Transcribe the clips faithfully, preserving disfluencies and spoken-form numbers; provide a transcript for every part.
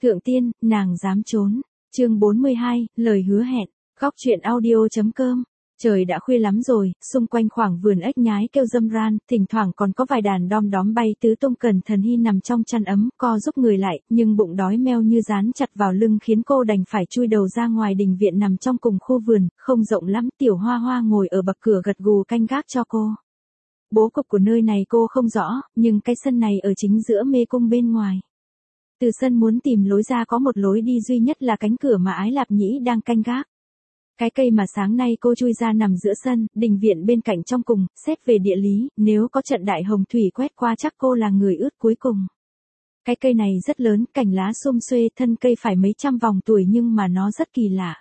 Thượng tiên, nàng dám trốn. Chương bốn mươi hai, lời hứa hẹn. Góc truyện audio.com. Trời đã khuya lắm rồi, xung quanh khoảng vườn ếch nhái kêu râm ran, thỉnh thoảng còn có vài đàn đom đóm bay tứ tung. Cẩn Thận Hi nằm trong chăn ấm, co giúp người lại, nhưng bụng đói meo như dán chặt vào lưng khiến cô đành phải chui đầu ra ngoài đình viện nằm trong cùng khu vườn, không rộng lắm. Tiểu Hoa Hoa ngồi ở bậc cửa gật gù canh gác cho cô. Bố cục của nơi này cô không rõ, nhưng cái sân này ở chính giữa mê cung bên ngoài. Từ sân muốn tìm lối ra có một lối đi duy nhất là cánh cửa mà Ái Lạp Nhĩ đang canh gác. Cái cây mà sáng nay cô chui ra nằm giữa sân, đình viện bên cạnh trong cùng. Xét về địa lý, nếu có trận đại hồng thủy quét qua chắc cô là người ướt cuối cùng. Cái cây này rất lớn, cành lá xum xuê, thân cây phải mấy trăm vòng tuổi nhưng mà nó rất kỳ lạ.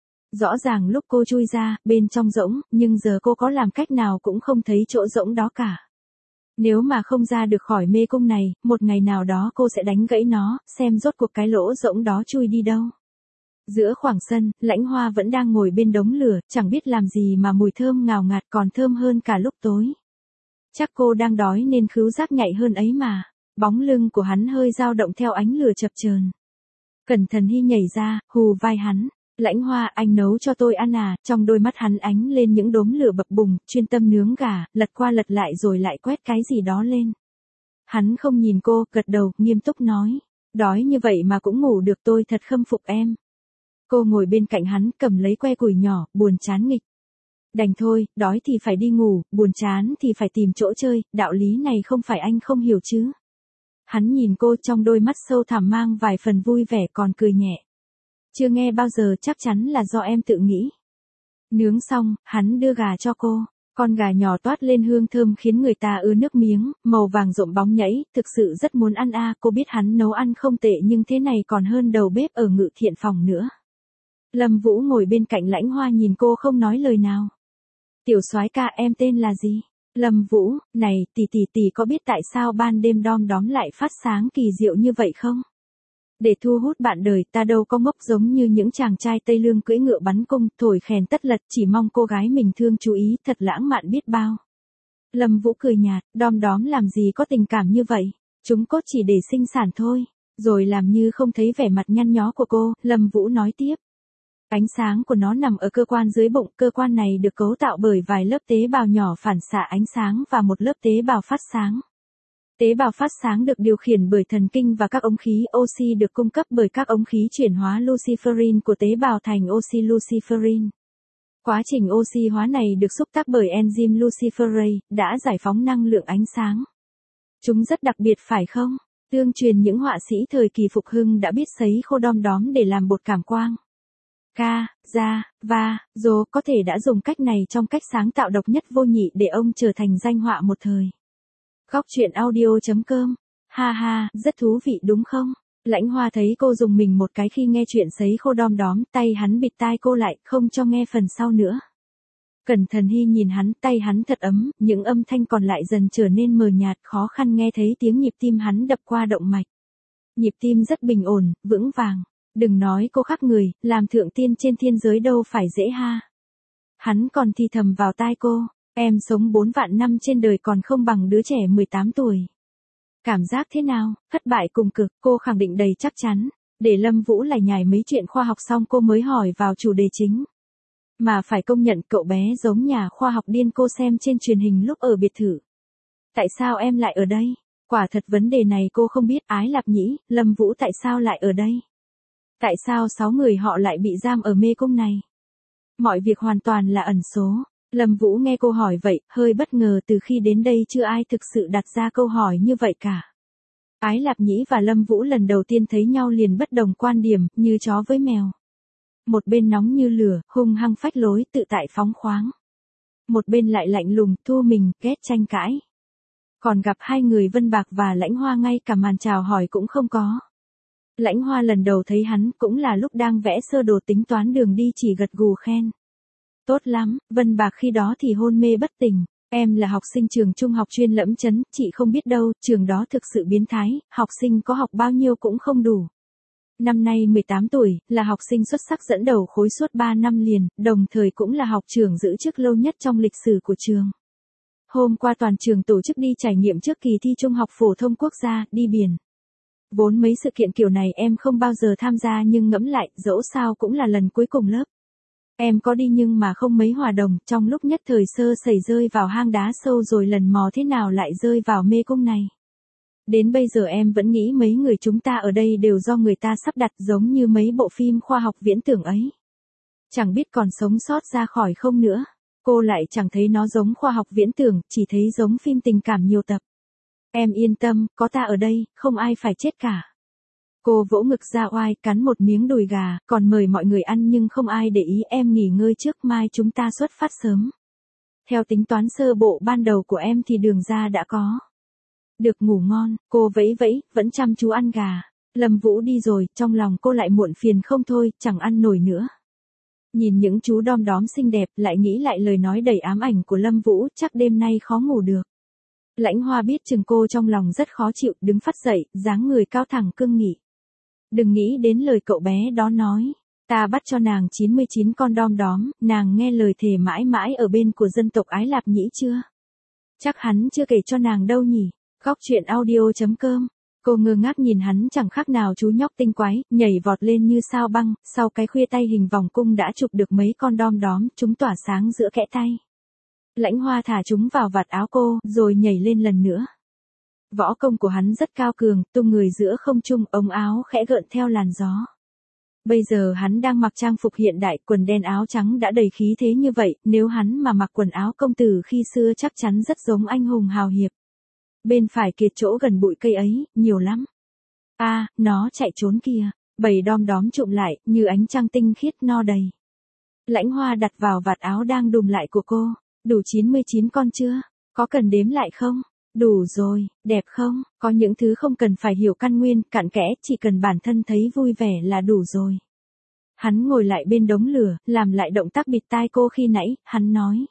Rõ ràng lúc cô chui ra, bên trong rỗng, nhưng giờ cô có làm cách nào cũng không thấy chỗ rỗng đó cả. Nếu mà không ra được khỏi mê cung này, một ngày nào đó cô sẽ đánh gãy nó, xem rốt cuộc cái lỗ rỗng đó chui đi đâu. Giữa khoảng sân, Lãnh Hoa vẫn đang ngồi bên đống lửa, chẳng biết làm gì mà mùi thơm ngào ngạt còn thơm hơn cả lúc tối. Chắc cô đang đói nên khứu giác nhạy hơn ấy mà. Bóng lưng của hắn hơi dao động theo ánh lửa chập chờn. Cẩn Thận Hi nhảy ra, hù vai hắn. Lãnh Hoa, anh nấu cho tôi ăn à? Trong đôi mắt hắn ánh lên những đốm lửa bập bùng, chuyên tâm nướng gà, lật qua lật lại rồi lại quét cái gì đó lên. Hắn không nhìn cô, gật đầu, nghiêm túc nói. Đói như vậy mà cũng ngủ được, tôi thật khâm phục em. Cô ngồi bên cạnh hắn, cầm lấy que củi nhỏ, buồn chán nghịch. Đành thôi, đói thì phải đi ngủ, buồn chán thì phải tìm chỗ chơi, đạo lý này không phải anh không hiểu chứ. Hắn nhìn cô, trong đôi mắt sâu thẳm mang vài phần vui vẻ còn cười nhẹ. Chưa nghe bao giờ, chắc chắn là do em tự nghĩ. Nướng xong, hắn đưa gà cho cô. Con gà nhỏ toát lên hương thơm khiến người ta ứa nước miếng, màu vàng rộm bóng nhảy, thực sự rất muốn ăn a. À. Cô biết hắn nấu ăn không tệ nhưng thế này còn hơn đầu bếp ở Ngự Thiện Phòng nữa. Lâm Vũ ngồi bên cạnh Lãnh Hoa nhìn cô không nói lời nào. Tiểu soái ca, em tên là gì? Lâm Vũ, này, tỷ tỷ tỷ có biết tại sao ban đêm đom đóm lại phát sáng kỳ diệu như vậy không? Để thu hút bạn đời, ta đâu có ngốc giống như những chàng trai Tây Lương cưỡi ngựa bắn cung, thổi khèn tất lật, chỉ mong cô gái mình thương chú ý, thật lãng mạn biết bao. Lâm Vũ cười nhạt, đom đóm làm gì có tình cảm như vậy, chúng cốt chỉ để sinh sản thôi. Rồi làm như không thấy vẻ mặt nhăn nhó của cô, Lâm Vũ nói tiếp. Ánh sáng của nó nằm ở cơ quan dưới bụng, cơ quan này được cấu tạo bởi vài lớp tế bào nhỏ phản xạ ánh sáng và một lớp tế bào phát sáng. Tế bào phát sáng được điều khiển bởi thần kinh và các ống khí, oxy được cung cấp bởi các ống khí chuyển hóa luciferin của tế bào thành oxy luciferin. Quá trình oxy hóa này được xúc tác bởi enzyme luciferase, đã giải phóng năng lượng ánh sáng. Chúng rất đặc biệt phải không? Tương truyền những họa sĩ thời kỳ phục hưng đã biết sấy khô đom đóm để làm bột cảm quang. Ca, Gia, Va, Dô có thể đã dùng cách này trong cách sáng tạo độc nhất vô nhị để ông trở thành danh họa một thời. Góc truyện audio.com. Ha ha, rất thú vị đúng không? Lãnh Hoa thấy cô dùng mình một cái khi nghe chuyện sấy khô đom đóm, tay hắn bịt tai cô lại, không cho nghe phần sau nữa. Cẩn Thận Hi nhìn hắn, tay hắn thật ấm, những âm thanh còn lại dần trở nên mờ nhạt, khó khăn nghe thấy tiếng nhịp tim hắn đập qua động mạch. Nhịp tim rất bình ổn, vững vàng. Đừng nói cô khác người, làm thượng tiên trên thiên giới đâu phải dễ ha. Hắn còn thì thầm vào tai cô, em sống bốn vạn năm trên đời còn không bằng đứa trẻ mười tám tuổi. Cảm giác thế nào? Thất bại cùng cực, cô khẳng định đầy chắc chắn. Để Lâm Vũ lải nhải mấy chuyện khoa học xong cô mới hỏi vào chủ đề chính. Mà phải công nhận cậu bé giống nhà khoa học điên cô xem trên truyền hình lúc ở biệt thự. Tại sao em lại ở đây? Quả thật vấn đề này cô không biết. Ái Lạp Nhĩ, Lâm Vũ tại sao lại ở đây? Tại sao sáu người họ lại bị giam ở mê cung này? Mọi việc hoàn toàn là ẩn số. Lâm Vũ nghe cô hỏi vậy, hơi bất ngờ, từ khi đến đây chưa ai thực sự đặt ra câu hỏi như vậy cả. Ái Lạp Nhĩ và Lâm Vũ lần đầu tiên thấy nhau liền bất đồng quan điểm, như chó với mèo. Một bên nóng như lửa, hung hăng phách lối, tự tại phóng khoáng. Một bên lại lạnh lùng, thu mình, ghét tranh cãi. Còn gặp hai người Vân Bạc và Lãnh Hoa ngay cả màn chào hỏi cũng không có. Lãnh Hoa lần đầu thấy hắn cũng là lúc đang vẽ sơ đồ tính toán đường đi, chỉ gật gù khen. Tốt lắm, Vân Bạc khi đó thì hôn mê bất tỉnh. Em là học sinh trường trung học chuyên Lẫm Chấn, chị không biết đâu, trường đó thực sự biến thái, học sinh có học bao nhiêu cũng không đủ. Năm nay mười tám tuổi, là học sinh xuất sắc dẫn đầu khối suốt ba năm liền, đồng thời cũng là học trưởng giữ chức lâu nhất trong lịch sử của trường. Hôm qua toàn trường tổ chức đi trải nghiệm trước kỳ thi trung học phổ thông quốc gia, đi biển. Vốn mấy sự kiện kiểu này em không bao giờ tham gia nhưng ngẫm lại, dẫu sao cũng là lần cuối cùng lớp. Em có đi nhưng mà không mấy hòa đồng, trong lúc nhất thời sơ sẩy rơi vào hang đá sâu rồi lần mò thế nào lại rơi vào mê cung này. Đến bây giờ em vẫn nghĩ mấy người chúng ta ở đây đều do người ta sắp đặt giống như mấy bộ phim khoa học viễn tưởng ấy. Chẳng biết còn sống sót ra khỏi không nữa. Cô lại chẳng thấy nó giống khoa học viễn tưởng, chỉ thấy giống phim tình cảm nhiều tập. Em yên tâm, có ta ở đây, không ai phải chết cả. Cô vỗ ngực ra oai, cắn một miếng đùi gà, còn mời mọi người ăn nhưng không ai để ý, em nghỉ ngơi trước, mai chúng ta xuất phát sớm. Theo tính toán sơ bộ ban đầu của em thì đường ra đã có. Được ngủ ngon, cô vẫy vẫy, vẫn chăm chú ăn gà. Lâm Vũ đi rồi, trong lòng cô lại muộn phiền không thôi, chẳng ăn nổi nữa. Nhìn những chú đom đóm xinh đẹp, lại nghĩ lại lời nói đầy ám ảnh của Lâm Vũ, chắc đêm nay khó ngủ được. Lãnh Hoa biết chừng cô trong lòng rất khó chịu, đứng phắt dậy, dáng người cao thẳng cương nghị. Đừng nghĩ đến lời cậu bé đó nói. Ta bắt cho nàng chín mươi chín con đom đóm, nàng nghe lời thề mãi mãi ở bên của dân tộc Ái Lạp Nhĩ chưa? Chắc hắn chưa kể cho nàng đâu nhỉ? Góc truyện audio chấm com. Cô ngơ ngác nhìn hắn chẳng khác nào chú nhóc tinh quái, nhảy vọt lên như sao băng, sau cái khuya tay hình vòng cung đã chụp được mấy con đom đóm, chúng tỏa sáng giữa kẽ tay. Lãnh Hoa thả chúng vào vạt áo cô, rồi nhảy lên lần nữa. Võ công của hắn rất cao cường, tung người giữa không trung, ống áo khẽ gợn theo làn gió. Bây giờ hắn đang mặc trang phục hiện đại, quần đen áo trắng đã đầy khí thế như vậy, nếu hắn mà mặc quần áo công tử khi xưa chắc chắn rất giống anh hùng hào hiệp. Bên phải kia chỗ gần bụi cây ấy, nhiều lắm. A, à, nó chạy trốn kìa, bầy đom đóm trụm lại, như ánh trăng tinh khiết no đầy. Lãnh Hoa đặt vào vạt áo đang đùm lại của cô, đủ chín mươi chín con chưa? Có cần đếm lại không? Đủ rồi, đẹp không? Có những thứ không cần phải hiểu căn nguyên, cặn kẽ, chỉ cần bản thân thấy vui vẻ là đủ rồi. Hắn ngồi lại bên đống lửa, làm lại động tác bịt tai cô khi nãy, hắn nói.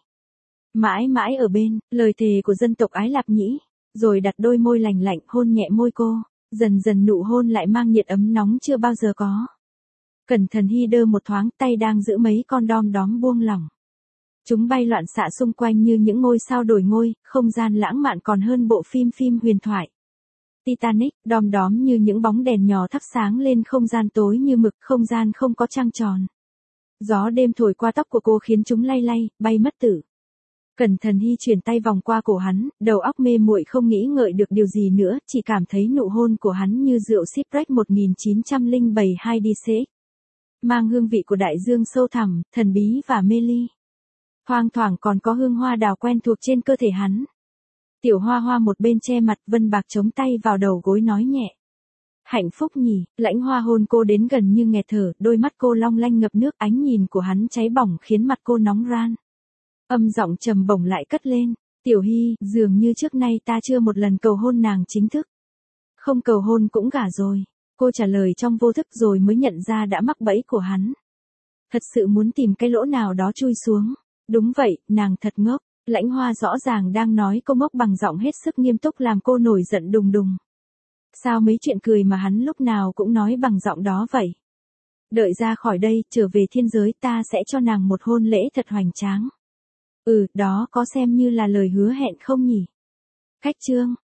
Mãi mãi ở bên, lời thề của dân tộc Ái Lạp Nhĩ. Rồi đặt đôi môi lành lạnh hôn nhẹ môi cô, dần dần nụ hôn lại mang nhiệt ấm nóng chưa bao giờ có. Cẩn thận hi đơ một thoáng, tay đang giữ mấy con đom đóm buông lỏng. Chúng bay loạn xạ xung quanh như những ngôi sao đổi ngôi, không gian lãng mạn còn hơn bộ phim phim huyền thoại. Titanic, đom đóm như những bóng đèn nhỏ thắp sáng lên không gian tối như mực, không gian không có trăng tròn. Gió đêm thổi qua tóc của cô khiến chúng lay lay, bay mất tử. Cẩn thận hi chuyển tay vòng qua cổ hắn, đầu óc mê muội không nghĩ ngợi được điều gì nữa, chỉ cảm thấy nụ hôn của hắn như rượu Shipwreck một nghìn chín trăm lẻ bảy hai đi xế. Mang hương vị của đại dương sâu thẳm, thần bí và mê ly. Thoang thoảng còn có hương hoa đào quen thuộc trên cơ thể hắn. Tiểu Hoa Hoa một bên che mặt, Vân Bạc chống tay vào đầu gối nói nhẹ. Hạnh phúc nhỉ, Lãnh Hoa hôn cô đến gần như nghẹt thở, đôi mắt cô long lanh ngập nước, ánh nhìn của hắn cháy bỏng khiến mặt cô nóng ran. Âm giọng trầm bổng lại cất lên, Tiểu Hy, dường như trước nay ta chưa một lần cầu hôn nàng chính thức. Không cầu hôn cũng gả rồi, cô trả lời trong vô thức rồi mới nhận ra đã mắc bẫy của hắn. Thật sự muốn tìm cái lỗ nào đó chui xuống. Đúng vậy, nàng thật ngốc. Lãnh Hoa rõ ràng đang nói cô ngốc bằng giọng hết sức nghiêm túc làm cô nổi giận đùng đùng. Sao mấy chuyện cười mà hắn lúc nào cũng nói bằng giọng đó vậy? Đợi ra khỏi đây, trở về thiên giới ta sẽ cho nàng một hôn lễ thật hoành tráng. Ừ, đó có xem như là lời hứa hẹn không nhỉ? Khách chương.